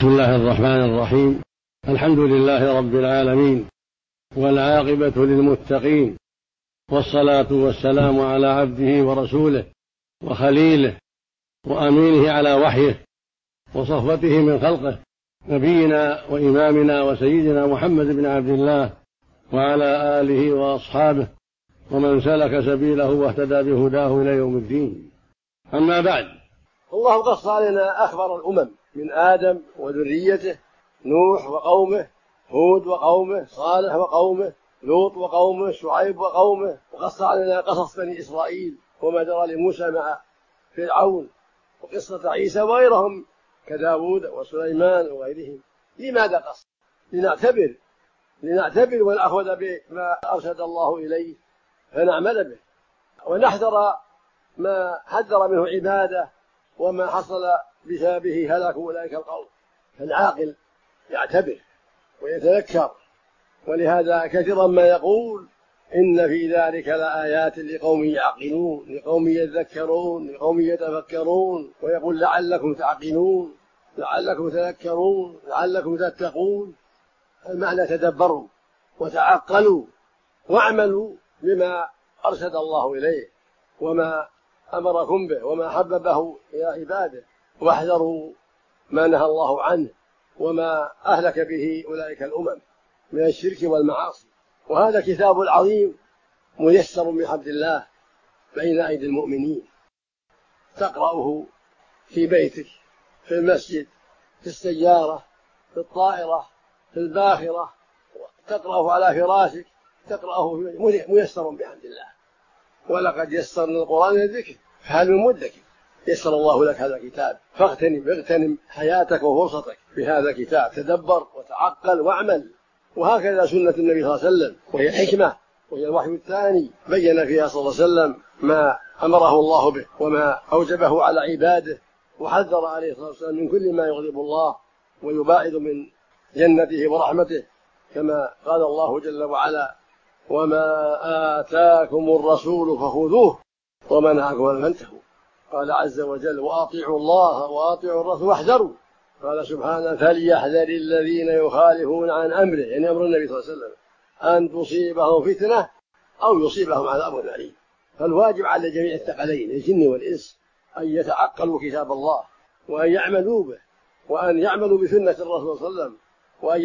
بسم الله الرحمن الرحيم. الحمد لله رب العالمين، والعاقبة للمتقين، والصلاة والسلام على عبده ورسوله وخليله وأمينه على وحيه وصفوته من خلقه، نبينا وإمامنا وسيدنا محمد بن عبد الله، وعلى آله وأصحابه ومن سلك سبيله واهتدى بهداه إلى يوم الدين. أما بعد، الله قص علينا أخبار الأمم من آدم وذريته، نوح وقومه، هود وقومه، صالح وقومه، لوط وقومه، شعيب وقومه، وقص علينا قصص بني إسرائيل وما جرى لموسى مع فرعون، وقصة عيسى وغيرهم كداود وسليمان وغيرهم. لماذا قص؟ لنعتبر ونأخذ بما أرشد الله إليه فنعمل به، ونحذر ما حذر منه عباده وما حصل بسببه هلاك أولئك القوم. فالعاقل يعتبر ويتذكر، ولهذا كثيرا ما يقول إن في ذلك لآيات لقوم يعقلون، لقوم يذكرون، لقوم يتفكرون، ويقول لعلكم تعقلون، لعلكم تذكرون، لعلكم تتقون. المعنى تدبروا وتعقلوا واعملوا بما أرشد الله إليه وما أمركم به وما حببه إلى عباده، واحذروا ما نهى الله عنه وما أهلك به أولئك الأمم من الشرك والمعاصي. وهذا كتاب عظيم ميسر بحمد الله بين أيدي المؤمنين، تقرأه في بيتك، في المسجد، في السيارة، في الطائرة، في الباخرة، تقرأه على فراشك، تقرأه ميسر بحمد الله. ولقد يسرنا القرآن للذكر فهل من مدكر؟ يسر الله لك هذا الكتاب، فاغتنم حياتك وفرصتك بهذا الكتاب، تدبر وتعقل واعمل. وهكذا سنة النبي صلى الله عليه وسلم، وهي حكمة، وهي الوحي الثاني بين فيها صلى الله عليه وسلم ما أمره الله به وما أوجبه على عباده، وحذر عليه الصلاة والسلام من كل ما يغضب الله ويباعد من جنته ورحمته، كما قال الله جل وعلا: وما آتاكم الرسول فخذوه وما نهاكم عنه فانتهوا. قال عز وجل: وأطيعوا الله وأطيعوا الرسول واحذروا. قال سبحانه: فليحذر الذين يخالفون عن أمره، يعني أمر النبي صلى الله عليه وسلم، أن تصيبهم فتنة أو يصيبهم عذاب أليم. فالواجب على جميع الثقلين الجن والإنس أن يتعقلوا كتاب الله وأن يعملوا به، وأن يعملوا بسنة الرسول صلى الله عليه وسلم، وأن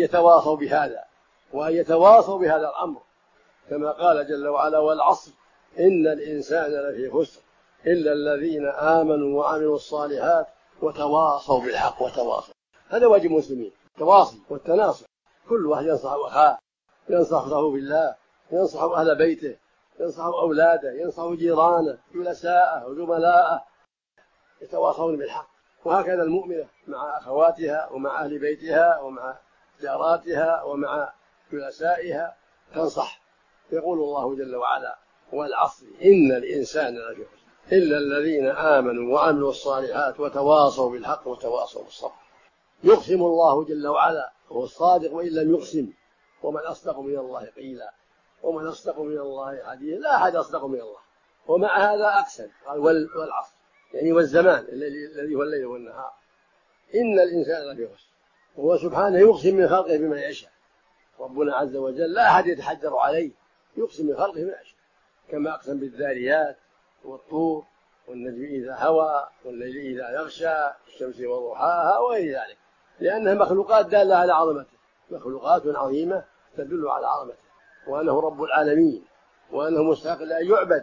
يتواصوا بهذا الأمر، كما قال جل وعلا: والعصر إن الإنسان لفي خسر إلا الذين آمنوا وعملوا الصالحات وتواصوا بالحق وتواصوا. هذا واجب المسلمين، التواصي والتناصح. كل واحد ينصح أخاه، ينصح أخاه بالله، ينصح أهل بيته، ينصح أولاده، ينصح جيرانه، جلساءه وزملاءه، يتواصون بالحق. وهكذا المؤمنة مع أخواتها ومع أهل بيتها ومع جاراتها ومع جلسائها تنصح. يقول الله جل وعلا: والعصر إن الإنسان لفي خسر إلا الذين آمنوا وعملوا الصالحات وتواصوا بالحق وتواصوا بالصبر. يقسم الله جل وعلا، هو الصادق وإن لم يقسم. ومن أصدق من الله قيلا، ومن أصدق من الله حديثا، لا أحد أصدق من الله. ومع هذا أقسم، قال والعصر، يعني والزمان الذي هو الليل والنهار. إن الإنسان لفي خسر، وهو سبحانه يقسم من خلقه بما يشاء. ربنا عز وجل لا أحد يتحجر عليه، يقسم من خلقه بما يشاء، كما أقسم بالذاريات والطور والنجم إذا هوى والليل إذا يغشى الشمس وضحاها وغير ذلك، لأنها مخلوقات دالة على عظمته، مخلوقات عظيمة تدل على عظمته، وأنه رب العالمين، وأنه مستحق أن يعبد،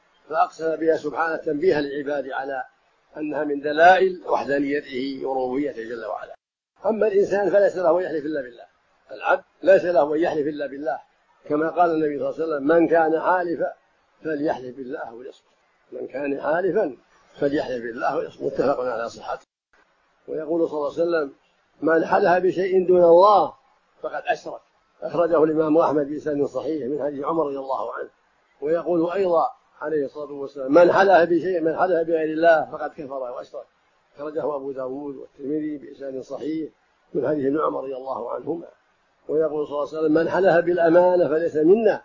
فأقسم بها سبحانه تنبيها للعباد على أنها من دلائل وحدانيته وربوبيته جل وعلا. أما الإنسان فليس له أن يحلف إلا بالله، العبد ليس له أن يحلف إلا بالله، كما قال النبي صلى الله عليه وسلم: من كان حالفا فليحلف بالله وليصمت، من كان حالفا فليحلف بالله وليصمت، متفق على صحته. ويقول صلى الله عليه وسلم: من حلف بشيء دون الله فقد أشرك، أخرجه الإمام أحمد بإسناد صحيح من حديث عمر رضي الله عنه. ويقول أيضا عليه الصلاة والسلام: من حلف بغير الله فقد كفر وأشرك، أخرجه أبو داود والترمذي بإسناد صحيح من حديث ابن عمر رضي الله عنهما. ويقول صلى الله عليه وسلم: من حلف بالأمانة فليس منا.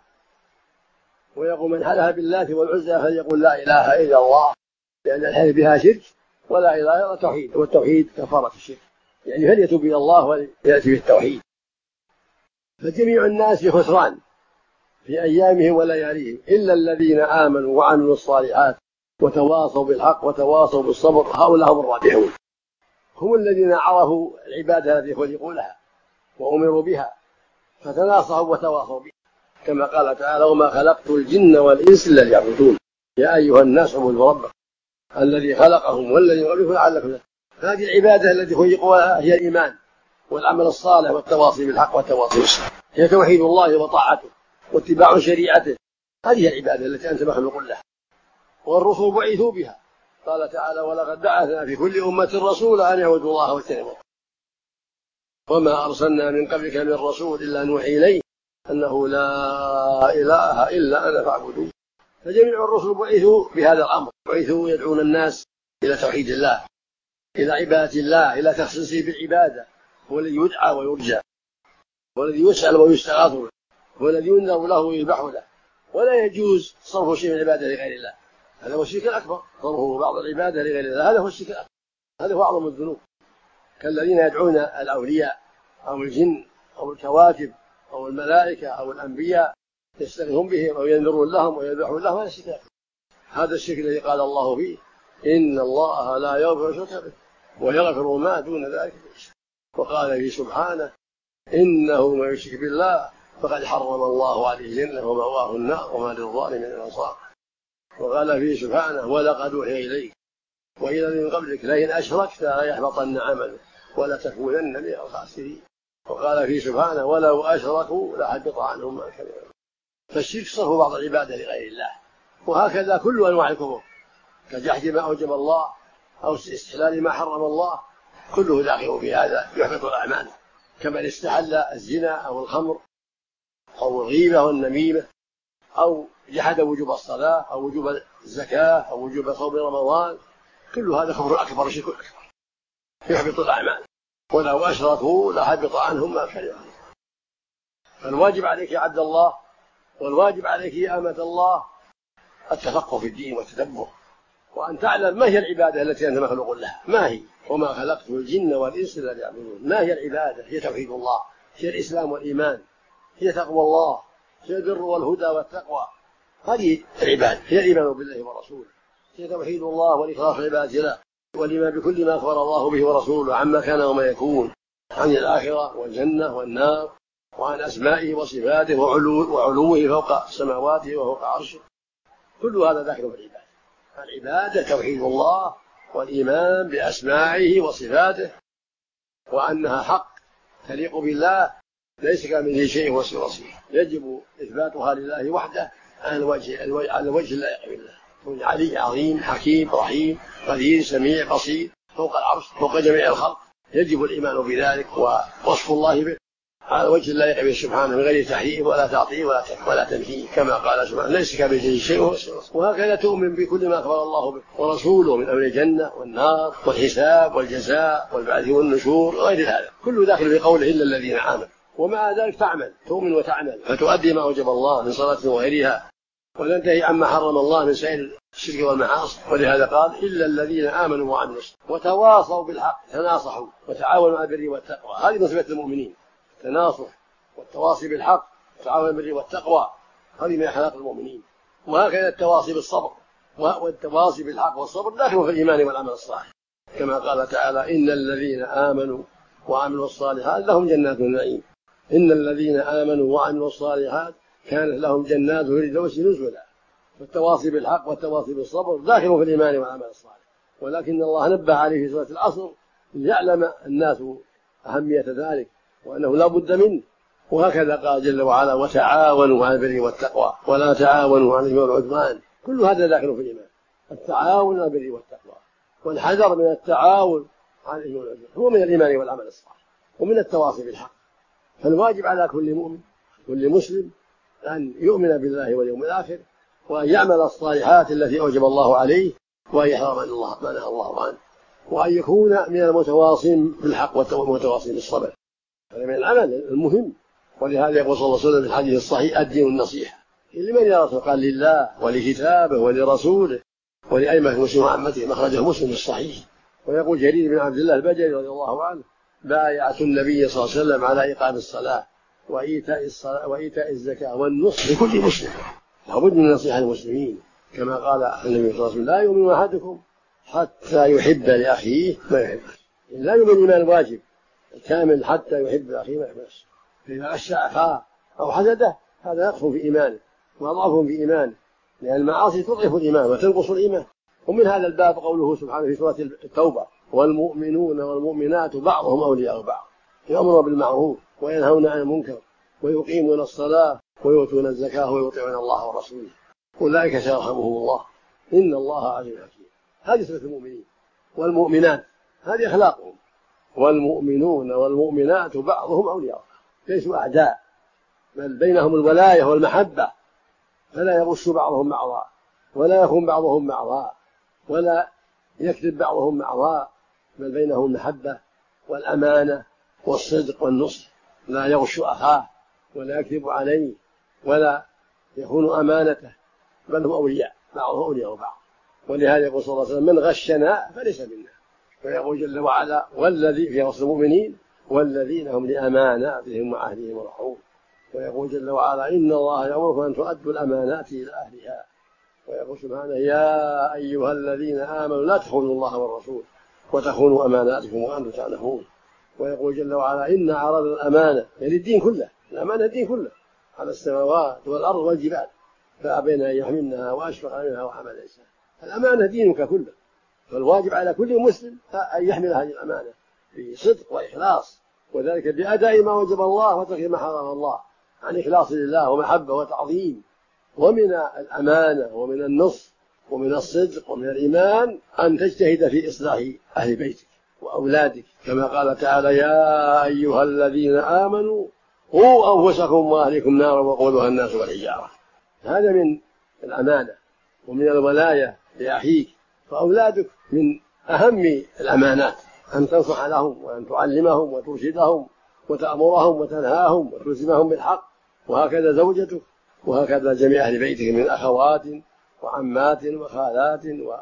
ويقول: من حلف بالله والعزى فليقول لا إله إلا الله، لأن الحلف بها شرك، ولا إله إلا توحيد، والتوحيد كفارة الشرك. يعني فليتوب إلى الله وليأتي بالتوحيد. فجميع الناس في خسران في أيامهم ولياليهم إلا الذين آمنوا وعملوا الصالحات وتواصوا بالحق وتواصوا بالصبر، هؤلاء هم الرابحون، هم الذين عرفوا العبادة التي خلقوا لها وأمروا بها فتناصحوا وتواصوا بها، كما قال تعالى: وما خلقت الجن والإنس إلا ليعبدون يا أيها الناس اعبدوا ربكم الذي خلقهم والذي خلقكم لعلكم تتقون. هذه العبادة التي خلقوا لها هي الإيمان والعمل الصالح والتواصي بالحق والتواصي بالصبر، هي توحيد الله وطاعته واتباع شريعته. هذه العبادة التي أنت مخلوق لها، والرسل بعثوا بها. قال تعالى: ولقد بعثنا في كل أمة رسولا أن يعبدوا الله واجتنبوا وما أرسلنا من قبلك من رسول إلا نوحي إليه أنه لا إله إلا أنا فاعبدون. فجميع الرسل بعثوا بهذا الأمر، بعثوا يدعون الناس إلى توحيد الله، إلى عبادة الله، إلى تخصيصه بالعبادة. هو الذي يدعى ويرجى، هو الذي يسأل ويستغاث له، هو الذي ينذر له ويذبح له. ولا يجوز صرف شيء من العبادة لغير الله، هذا هو الشرك الأكبر، صرفه بعض العبادة لغير الله هذا هو الشرك الأكبر، هذا هو أعظم الذنوب. كالذين يدعون الأولياء أو الجن أو الكواكب أو الملائكة أو الأنبياء يستغيثون بهم أو ينذرون لهم ويذبحون لهم، هذا الشرك الأكبر. هذا الشرك الذي قال الله فيه: إن الله لا يغفر الشرك به ويغفر ما دون ذلك لمن يشاء. وقال فيه سبحانه: إنه من يشرك بالله فقد حرم الله عليه الجنة ومأواه النار وما للظالمين من أنصار. وقال فيه سبحانه: ولقد أوحي إليك وإلى من قبلك لئن أشركت ليحبطن عملك ولتكونن من الخاسرين. وقال فيه سبحانه: ولو أشركوا لحبط عنهم ما كانوا يعملون. فالشرك صرف بعض العبادة لغير الله، وهكذا كل أنواع الكفر كجحد ما أوجب الله أو استحلال ما حرم الله، كله داخل في هذا يحبط الأعمال، كمن استحل الزنا أو الخمر أو الغيبة والنميمة أو جحد وجوب الصلاة أو وجوب الزكاة أو وجوب صوم رمضان، كل هذا كفر أكبر، شرك أكبر يحبط الأعمال. ولو أشركوا لحبط عنهم ما كانوا يعملون. فالواجب عليك يا عبد الله والواجب عليك يا أمة الله التفقه في الدين والتدبر، وأن تعلم ما هي العبادة التي أنت مخلوق لها، ما هي. وما خلقت الجن والإنس إلا ليعبدون. ما هي العبادة؟ هي توحيد الله، هي الإسلام والإيمان، هي تقوى الله، هي البر والهدى والتقوى. هذه العبادة هي الإيمان بالله ورسوله، هي توحيد الله والإخلاص لعبادة الله والإيمان بكل ما أخبر الله به ورسوله عما كان وما يكون، عن الآخرة والجنة والنار، وعن أسمائه وصفاته وعلوه فوق سماواته وفوق عرشه. كل هذا داخل في العبادة. العبادة توحيد الله والإيمان بأسمائه وصفاته، وأنها حق تليق بالله ليس كمثله شيء وهو البصير، يجب إثباتها لله وحده على الوجه اللائق بالله. علي عظيم حكيم رحيم قدير سميع بصير فوق العرش فوق جميع الخلق، يجب الإيمان بذلك ووصف الله به على وجه اللائق به سبحانه من غير تحريف ولا تعطيل ولا تمثيل، كما قال سبحانه: ليس كمثله شيء. وهكذا تؤمن بكل ما أخبر الله به ورسوله من أمر الجنة والنار والحساب والجزاء والبعث والنشور وغير هذا، كله داخل في قوله: إلا الذين آمنوا. ومع ذلك تعمل، تؤمن وتعمل فتؤدي ما أوجب الله من صلاة وغيرها، وتنتهي عما حرم الله من سائر الشرك والمعاصي. ولهذا قال: إلا الذين آمنوا وعملوا وتواصوا بالحق، تناصحوا وتعاونوا على البر والتقوى. هذه من صفات المؤمنين، التناصح والتواصي بالحق والتعاون على البر والتقوى، هذه من أخلاق المؤمنين. وهكذا التواصي بالصبر والتواصي بالحق والصبر داخل في الإيمان والعمل الصالح، كما قال تعالى: إن الذين آمنوا وعملوا الصالحات لهم جنات النعيم. إن الذين آمنوا وعملوا الصالحات كانت لهم جنات الفردوس نزلا. فالتواصي بالحق والتواصي بالصبر داخل في الإيمان والعمل الصالح، ولكن الله نبه عليه في سورة العصر ليعلم الناس أهمية ذلك وأنه لا بد منه. وهكذا قال جل وعلا: وتعاونوا على البر والتقوى ولا تعاونوا على الإثم والعدوان. كل هذا داخل في الإيمان، التعاون على البر والتقوى والحذر من التعاون على الإثم والعدوان هو من الإيمان والعمل الصالح ومن التواصي بالحق. فالواجب على كل مؤمن كل مسلم أن يؤمن بالله واليوم الآخر، وأن يعمل الصالحات التي أوجب الله عليه، وأن يحذر ما نهى الله عنه، وأن يكون من المتواصين بالحق والمتواصين بالصبر. هذا من العمل المهم. ولهذا يقول صلى الله عليه وسلم في الحديث الصحيح: الدين النصيحة. لمن يا رسول؟ قال: لله ولكتابه ولرسوله ولأئمة المسلمين وعامته. مخرجه مسلم الصحيح. ويقول جرير بن عبد الله البجلي رضي الله عنه: بايعة النبي صلى الله عليه وسلم على إقام الصلاة وإيتاء الزكاة والنصح لكل مسلم. لابد من نصيحة المسلمين، كما قال النبي صلى الله عليه وسلم: لا يؤمن أحدكم حتى يحب لأخيه ما يحب. لا يؤمن الإيمان واجب الكامل حتى يحب لأخيه ما يحب نفسه. فإذا غش أخاه أو حسده هذا يقص في إيمانه ويضعف في إيمانه، لأن المعاصي تضعف الإيمان وتنقص الإيمان. ومن هذا الباب قوله سبحانه في سورة التوبة: والمؤمنون والمؤمنات بعضهم أولياء بعض يأمرون بالمعروف وينهون عن المنكر ويقيمون الصلاة ويؤتون الزكاة ويطيعون الله ورسوله أولئك سيرحمهم الله إن الله عزيز حكيم. هذه صفة المؤمنين والمؤمنات، هذه أخلاقهم. والمؤمنون والمؤمنات بعضهم أولياء، ليسوا أعداء، بل بينهم الولاية والمحبة، فلا يغش بعضهم بعضا ولا يخون بعضهم بعضا ولا يكذب بعضهم بعضا، بل بينهم المحبة والأمانة والصدق والنصح. لا يغش أخاه ولا يكذب عليه ولا يخون أمانته، بل هم أولياء، بعضهم أولياء بعض. ولهذا يقول صلى الله عليه وسلم: من غشنا فليس منا. ويقول جل وعلا: والذي في وصف المؤمنين والذين هم لأماناتهم وعهدهم راعون. ويقول جل وعلا: إن الله يأمركم أن تؤدوا الأمانات إلى أهلها. ويقول سبحانه: يا أيها الذين آمنوا لا تخونوا الله والرسول وتخونوا أماناتكم وأنتم تعلمون. ويقول جل وعلا: إن عرضنا الأمانة، يعني الدين كله، الأمانة الدين كله، على السماوات والأرض والجبال فأبين أن يحملنها وأشفق منها وحمل الإنسان. الأمانة دينك كله، فالواجب على كل مسلم أن يحمل هذه الأمانة بصدق وإخلاص، وذلك بأداء ما وجب الله وترك ما حرم الله، عن إخلاص لله ومحبة وتعظيم. ومن الأمانة ومن النصح ومن الصدق ومن الإيمان أن تجتهد في إصلاح أهل بيتك وأولادك، كما قال تعالى: يا أيها الذين آمنوا قوا أنفسكم وأهليكم نارا وقودها الناس والحجارة. هذا من الأمانة ومن الولاية لأخيك. فأولادك من أهم الأمانات، أن تنصح لهم وأن تعلمهم وترشدهم وتأمرهم وتنهاهم وتلزمهم بالحق. وهكذا زوجتك، وهكذا جميع أهل بيتك من أخوات وعمات وخالات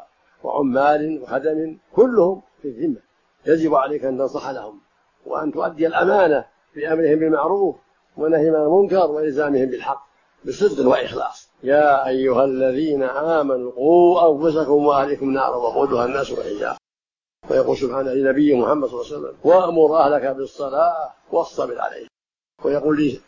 وعمال وخدم، كلهم في الذمة. يجب عليك أن تنصح لهم وأن تؤدي الأمانة في أمرهم بالمعروف ونهيهم عن المنكر وإلزامهم بالحق بصدق وإخلاص. يا أيها الذين آمنوا قوا أنفسكم وأهليكم نارا وقودها الناس والحجارة. ويقول سبحانه لنبي محمد صلى الله عليه وسلم: وأمر أهلك بالصلاة واصطبر عليها. ويقول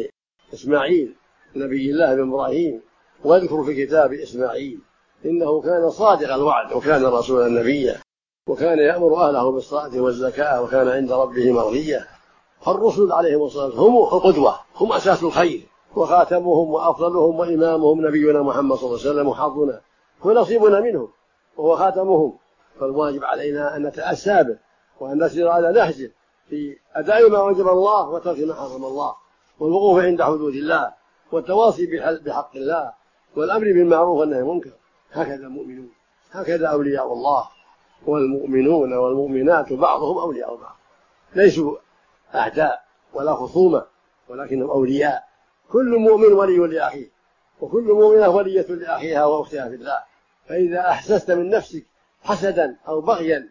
لإسماعيل نبي الله بن إبراهيم: واذكر في كتاب إسماعيل إنه كان صادق الوعد وكان رسولا نبيا وكان يأمر أهله بالصلاة والزكاة وكان عند ربه مرضيا. فالرسل عليهم الصلاة والسلام هم القدوة، هم أساس الخير، وخاتمهم وأفضلهم وإمامهم نبينا محمد صلى الله عليه وسلم وحظنا ونصيبنا منهم وهو خاتمهم. فالواجب علينا أن نتأسى به وأن نسير على نهجه في أداء ما وجب الله وترك ما حرم الله، والوقوف عند حدود الله، والتواصي بحق الله، والأمر بالمعروف والنهي عن المنكر. هكذا المؤمنون، هكذا أولياء الله. والمؤمنون والمؤمنات بعضهم أولياء بعض، ليسوا أعداء ولا خصومة، ولكنهم أولياء. كل مؤمن ولي لأخيه، وكل مؤمنة ولية لأخيها وأختها في الله. فإذا أحسست من نفسك حسدا أو بغيا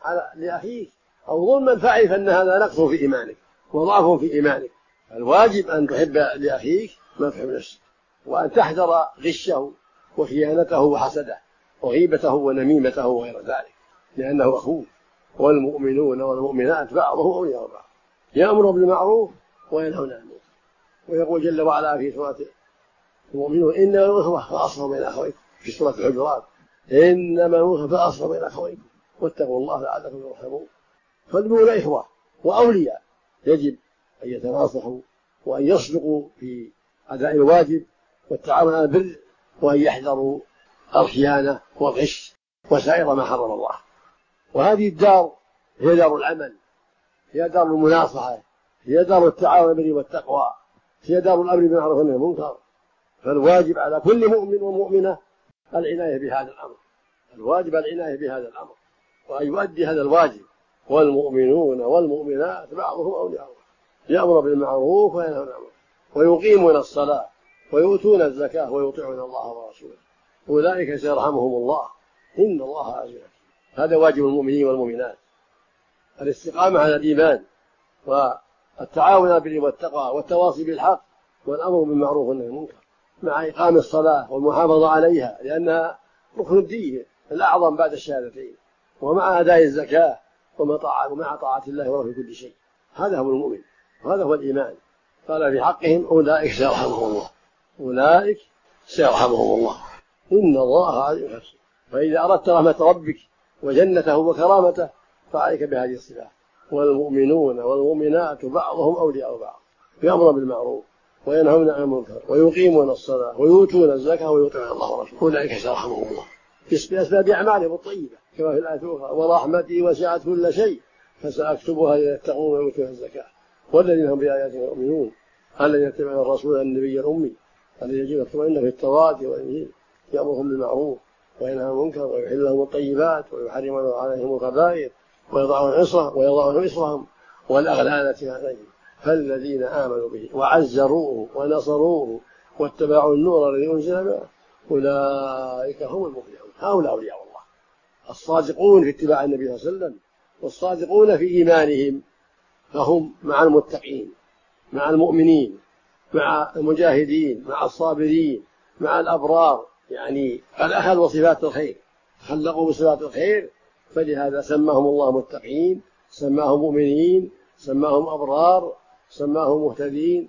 لأخيك أو ظلما فاعرف أن هذا نقص في إيمانك وضعف في إيمانك. الواجب أن تحب لأخيك ما تحب نفسك، وأن تحذر غشه وخيانته وحسده وغيبته ونميمته وغير ذلك، لأنه أخوك. والمؤمنون والمؤمنات بعضهم أولياء بعض يأمر بالمعروف وينهون عن المنكر. ويقول جل وعلا في سورة المؤمنون: إنما الأخوة فأصلحوا بين أخويكم. في سورة الحجرات: إنما الأخوة فأصلحوا بين أخويكم واتقوا الله لعلكم ترحمون. فالمؤمنون إخوة وأولياء، يجب أن يتناصحوا وأن يصدقوا في أداء الواجب والتعاون على البر، وأن يحذروا الخيانة والغش وسائر ما حرم الله. وهذه الدار هي دار العمل، هي دار المناصحة، هي دار التعاون على البر والتقوى، هي دار الأمر بالمعروف والنهي عن المنكر. فالواجب على كل مؤمن ومؤمنة العناية بهذا الأمر، الواجب العناية بهذا الأمر وأن يؤدي هذا الواجب. والمؤمنون والمؤمنات بعضهم أولياء بعض يأمر بالمعروف وينهى عن المنكر ويقيمون الصلاة ويؤتون الزكاة ويطيعون الله ورسوله أولئك سيرحمهم الله إن الله عزيز حكيم. هذا واجب المؤمنين والمؤمنات، الاستقامة على الإيمان والتعاون بالبر والتقوى والتواصي بالحق والأمر بالمعروف والنهي عن المنكر، مع إقام الصلاة والمحافظة عليها لأنها ركن الدين الأعظم بعد الشهادتين، ومع أداء الزكاة ومع طاعة الله ورسوله في كل شيء. هذا هو المؤمن وهذا هو الإيمان. قال في حقهم أولئك سيرحمهم الله، أولئك سيرحمهم الله إن الله عزيز حكيم. فإذا أردت رحمة ربك وجنته وكرامته فعليك بهذه الصفات. والمؤمنون والمؤمنات بعضهم أولياء بعض، يأمرون بالمعروف وينهون عن المنكر ويقيمون الصلاة ويؤتون الزكاة ويطيعون الله ورسوله أولئك سيرحمهم الله بأسباب أعمالهم الطيبة كما في الآية الأخرى ورحمتي وسعت كل شيء فسأكتبها ليتقون ويؤتون الزكاة والذين هم بآياتنا يؤمنون الذين يتبعون الرسول النبي الأمي الذي يجب يطمئن في التوراة والإنجيل يأمرهم بالمعروف وينهى عن المنكر ويحل لهم الطيبات ويحرم عليهم الخبائث ويضعون إصرهم والأغلال التي عليهم. فالذين آمنوا به وعزروه ونصروه واتبعوا النور الذي أنزل معه أولئك هم المفلحون. هؤلاء أولياء الله الصادقون في اتباع النبي صلى الله عليه وسلم والصادقون في إيمانهم، فهم مع المتقين مع المؤمنين مع المجاهدين مع الصابرين مع الأبرار، يعني قد أخذوا صفات الخير خلقوا بصفات الخير، فلهذا سماهم الله متقين سماهم مؤمنين سماهم أبرار سماهم مهتدين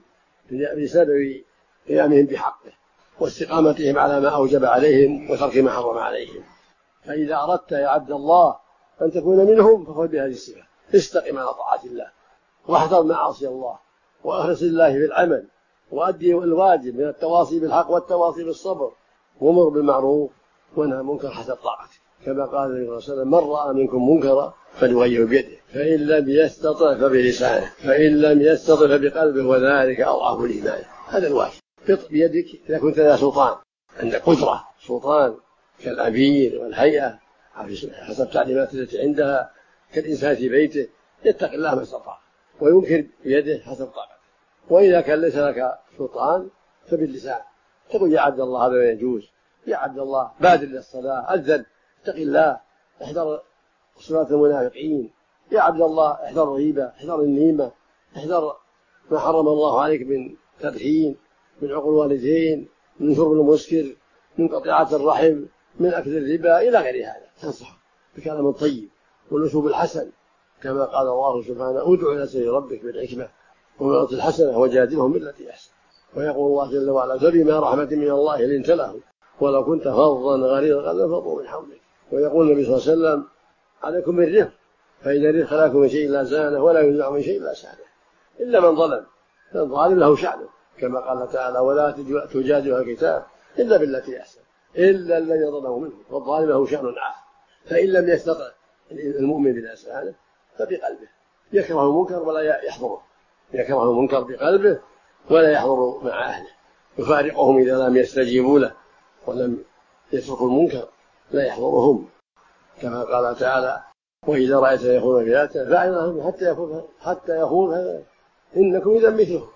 بسبب قيامهم بحقه واستقامتهم على ما أوجب عليهم وترك ما حرم عليهم. فإذا أردت يا عبد الله أن تكون منهم فخذ بهذه الصفة، استقم على طاعة الله واحذر معاصي الله وأخلص لله في العمل وأدي الواجب من التواصي بالحق والتواصي بالصبر وامر بالمعروف وانهى عن المنكر حسب طاقته، كما قال النبي صلى الله عليه وسلم من رأى منكم منكرا فليغيره بيده فإن لم يستطع فبلسانه فإن لم يستطع فبقلبه وذلك أضعف الإيمان. هذا الواجب. قط بيدك إذا كنت لها سلطان عندك قدرة سلطان كالأمير والهيئة حسب التعليمات التي عندها كالإنسان في بيته يتق الله ما استطاع وينكر بيده حسب طاقته. وإذا كان ليس لك سلطان فباللسان تقول يا عبد الله هذا لا يجوز، يا عبد الله بادر للصلاة أذن اتق الله احذر صفات المنافقين، يا عبد الله احذر الغيبة احذر النميمة احذر ما حرم الله عليك من تدخين من عقوق الوالدين من شرب المسكر من قطيعة الرحم من أكل الربا إلى غير هذا. تنصح بكلام طيب والأسلوب الحسن كما قال الله سبحانه ادع إلى سبيل ربك بالحكمة والموعظة الحسنة وجادلهم بالتي أحسن. ويقول الله جل وعلا فبما رحمة من الله لنت لهم ولو كنت فظا غليظ القلب لانفضوا من حولك. ويقول النبي صلى الله عليه وسلم عليكم بالرفق فإن الرفق لا يكون من شيء لا زانه ولا ينزع من شيء لا سانه إلا من ظلم فالظالم له شأنه كما قال تعالى ولا تجادل الكتاب إلا بالتي أحسن إلا الذي ظلمه منه والظالم له شأن آخر. فإن لم يستطع المؤمن بلسانه فبقلبه يكره المنكر ولا يحضره يكره المنكر بقلبه ولا يحضر مع أهله يفارقهم إذا لم يستجيبوا له ولم يتركوا المنكر لا يحضرهم كما قال تعالى وإذا رأيت يخون في آياته فأعرض حتى يخون إنكم إذا مثلهم.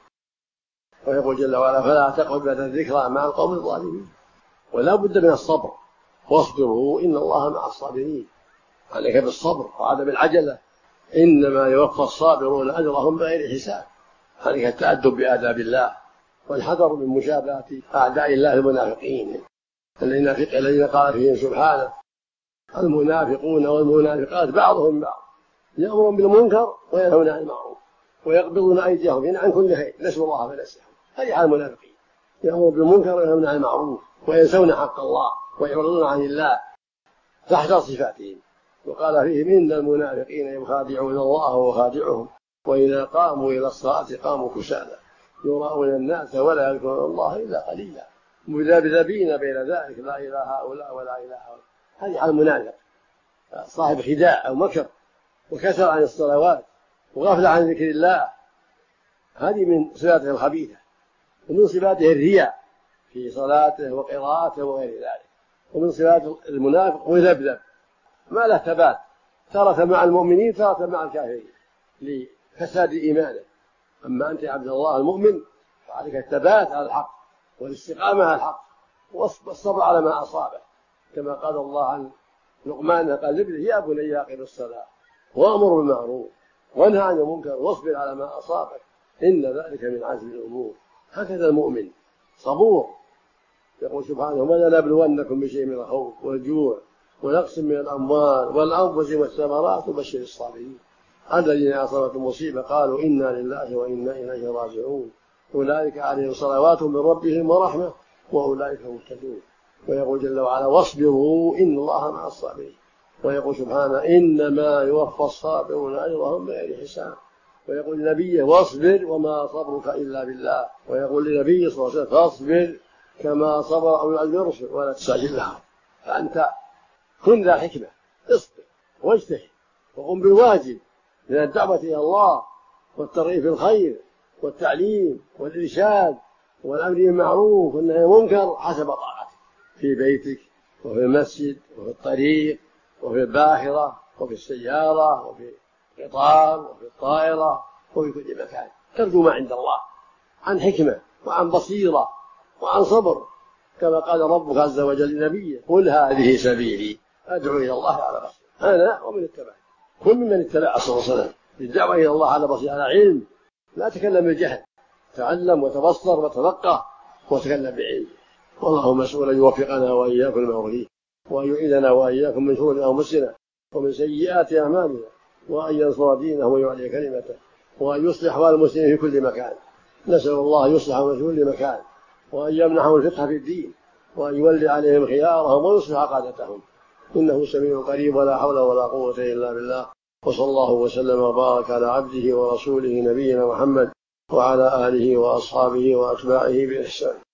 ويقول جل وعلا فلا تقعد بعد الذكرى مع القوم الظالمين. ولا بد من الصبر واصبروا إن الله مع الصابرين. عليك بالصبر وعدم العجلة إنما يوفى الصابرون أجرهم بغير حساب. عليك التأدب بآداب الله والحذر من مشابهة أعداء الله المنافقين الذين قال فيهم سبحانه المنافقون والمنافقات بعضهم بعض يأمرون بالمنكر وينهون عن المعروف ويقبضون أيديهم عن كل خير نسوا الله فنسيهم. هذه حال المنافقين يأمرون بالمنكر وينهون عن المعروف وينسون حق الله ويعرضون عن الله تحت صفاتهم. وقال فيهم إن المنافقين يخادعون الله وخادعهم وإذا قاموا إلى الصلاة قاموا كسالى يراءون الناس ولا يذكرون الله إلا قليلا مذبذبين بين ذلك لا إله هؤلاء ولا إله هؤلاء. هذه حال المنافق صاحب خداع أو مكر وكسر عن الصلوات وغفل عن ذكر الله. هذه من صفاته الخبيثة ومن صفاته الرياء في صلاته وقراءته وغير ذلك. ومن صفات المنافق مذبذب ما له ثبات تارة مع المؤمنين تارة مع الكافرين لفساد إيمانه. أما أنت يا عبد الله المؤمن فعليك الثبات على الحق والاستقامة على الحق والصبر على ما أصابه كما قال الله عن لقمان قال لابنه يا بني أقم الصلاة وأمر بالمعروف وانهى عن المنكر واصبر على ما أصابك إن ذلك من عزم الأمور. هكذا المؤمن صبور. يقول سبحانه ولنبلونكم بشيء من الخوف والجوع ونقص من الأموال والأنفس والثمرات وبشر الصابرين الذين أصابتهم مصيبة قالوا إنا لله وإنا إليه راجعون أولئك عليهم صلوات من ربهم ورحمة وأولئك هم المهتدون. ويقول جل وعلا واصبروا إن الله مع الصابرين. ويقول سبحانه إنما يوفى الصابرون أجرهم بغير حساب. ويقول لنبيه واصبر وما صبرك إلا بالله. ويقول لنبيه صلى الله عليه وسلم فاصبر كما صبر أولو العزم من الرسل ولا تستعجل لهم. فأنت كن ذا حكمة، اصبر واجتهد وقم بالواجب من الدعوة إلى الله والترغيب في الخير والتعليم والإرشاد والأمر بالمعروف والنهي عن المنكر حسب طاقتك في بيتك وفي المسجد وفي الطريق وفي الباخرة وفي السيارة وفي القطار وفي الطائرة وفي كل مكان. ترجو ما عند الله عن حكمة وعن بصيرة وعن صبر كما قال ربك عز وجل لنبيه قل هذه سبيلي أدعو إلى الله على بصيرة أنا ومن اتبعني. كل ممن اتبع صلى الله عليه وسلم للدعوة إلى الله على بصيرة على علم، لا تكلم بالجهل، تعلم وتبصر وتفقه وتكلم بعلم. والله مسؤول أن يوفقنا وإياكم لما يرضيه وأن يعيذنا وإياكم من شرور أنفسنا ومن سيئات أعمالنا وأن ينصر دينه ويعلي كلمته وأن يصلح أحوال المسلمين في كل مكان. نسأل الله أن يصلحهم في كل مكان وأن يمنحهم الفقه في الدين وأن يولي عليهم خيارهم ويصلح عقادتهم إنه سميع قريب ولا حول ولا قوة إلا بالله. وصلى الله وسلم وبارك على عبده ورسوله نبينا محمد وعلى آله وأصحابه وأتباعه بإحسان.